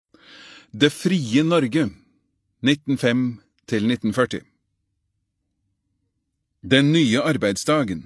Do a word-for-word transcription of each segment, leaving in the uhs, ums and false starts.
Det frie Norge, nitten null fem til nitten førti. Den nye arbeidsdagen.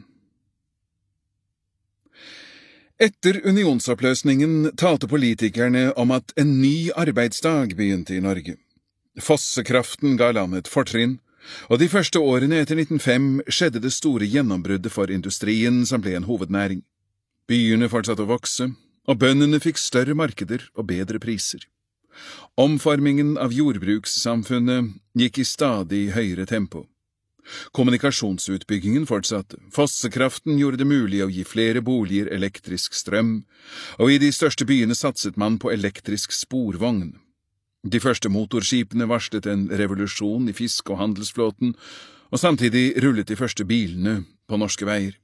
Etter unionsoppløsningen talte politikerne om at en ny arbeidsdag begynte i Norge. Fossekraften ga landet fortrinn, og de første årene etter nitten null fem skjedde det store gjennombruddet for industrien som ble en hovednæring. Byene fortsatte å vokse, og bøndene fikk større markeder og bedre priser. Omformingen av jordbrukssamfunnet gikk i stadig høyere tempo. Kommunikasjonsutbyggingen fortsatte, fossekraften gjorde det mulig å gi flere boliger elektrisk strøm, og i de største byene satset man på elektrisk sporvogn. De første motorskipene varslet en revolusjon i fisk- og handelsflåten, og samtidig rullet de første bilene på norske veier.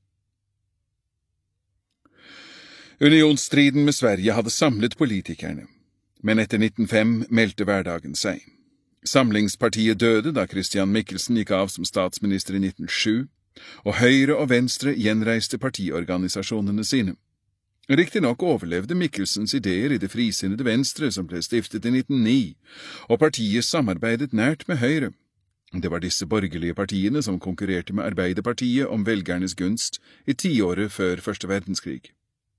Unionsstriden med Sverige hadde samlet politikerne, men etter nitten null fem meldte hverdagen seg. Samlingspartiet døde da Christian Michelsen gikk av som statsminister i nitten null sju, og Høyre og Venstre gjenreiste partiorganisasjonene sine. Riktig nok overlevde Michelsens ideer i det frisinnede Venstre som ble stiftet i nitten null ni, og partiet samarbeidet nært med Høyre. Det var disse borgerlige partiene som konkurrerte med Arbeiderpartiet om velgernes gunst i tiåret før første verdenskrig.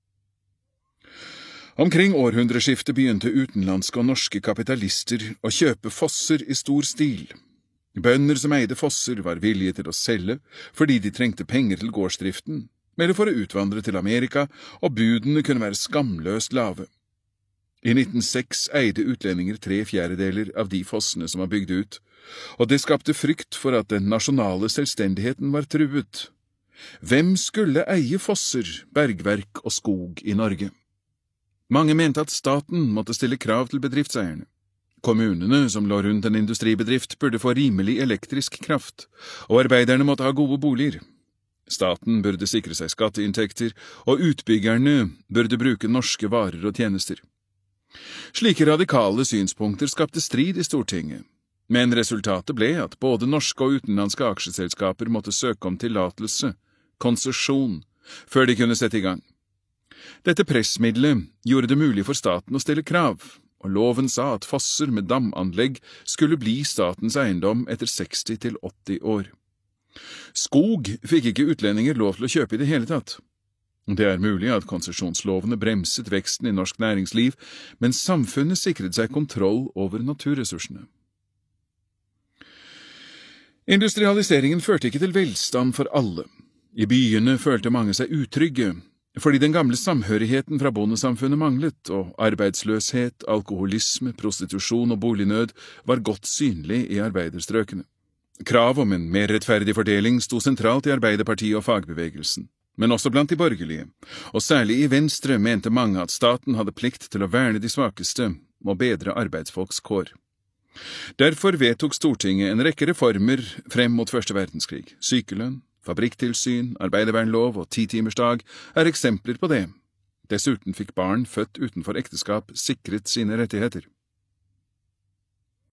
Omkring århundreskiftet begynte utenlandske og norske kapitalister å kjøpe fosser i stor stil. Bønder som eide fosser var villige til å selge fordi de trengte penger til gårdsdriften, eller for å utvandre til Amerika, og budene kunne være skamløst lave. I nitten null seks eide utlendinger tre fjerdedeler av de fossene som var bygd ut, og det skapte frykt for at den nasjonale selvstendigheten var truet. Hvem skulle eie fosser, bergverk og skog i Norge? Mange mente at staten måtte stille krav til bedriftseierne. Kommunene som lå rundt en industribedrift burde få rimelig elektrisk kraft, og arbeiderne måtte ha gode boliger. Staten burde sikre seg skatteinntekter, og utbyggerne burde bruke norske varer og tjenester. Slike radikale synspunkter skapte strid i Stortinget, men resultatet ble at både norske og utenlandske aksjeselskaper måtte søke om tillatelse, konsesjon, før de kunne sette i gang. Dette pressmiddelet gjorde det mulig for staten å stille krav, og loven sa at fosser med damanlegg skulle bli statens eiendom etter seksti til åtti år. Skog fikk ikke utlendinger lov til å kjøpe i det hele tatt. Det er mulig at konsesjonslovene bremset veksten i norsk næringsliv, men samfunnet sikret seg kontroll over naturressursene. Industrialiseringen førte ikke til velstand for alle. I byene følte mange seg utrygge, fordi den gamle samhørigheten fra bondesamfunnet manglet, og arbeidsløshet, alkoholisme, prostitusjon og bolignød var godt synlig i arbeiderstrøkene. Krav om en mer rettferdig fordeling sto sentralt i Arbeiderpartiet og fagbevegelsen, men også blant de borgerlige, og særlig i Venstre mente mange at staten hadde plikt til å verne de svakeste og bedre arbeidsfolks kår. Derfor vedtok Stortinget en rekke reformer frem mot første verdenskrig. Sykelønn, fabrikktilsyn, arbeidervernlov og titimersdag er eksempler på det. Dessuten fikk barn født utenfor ekteskap sikret sine rettigheter.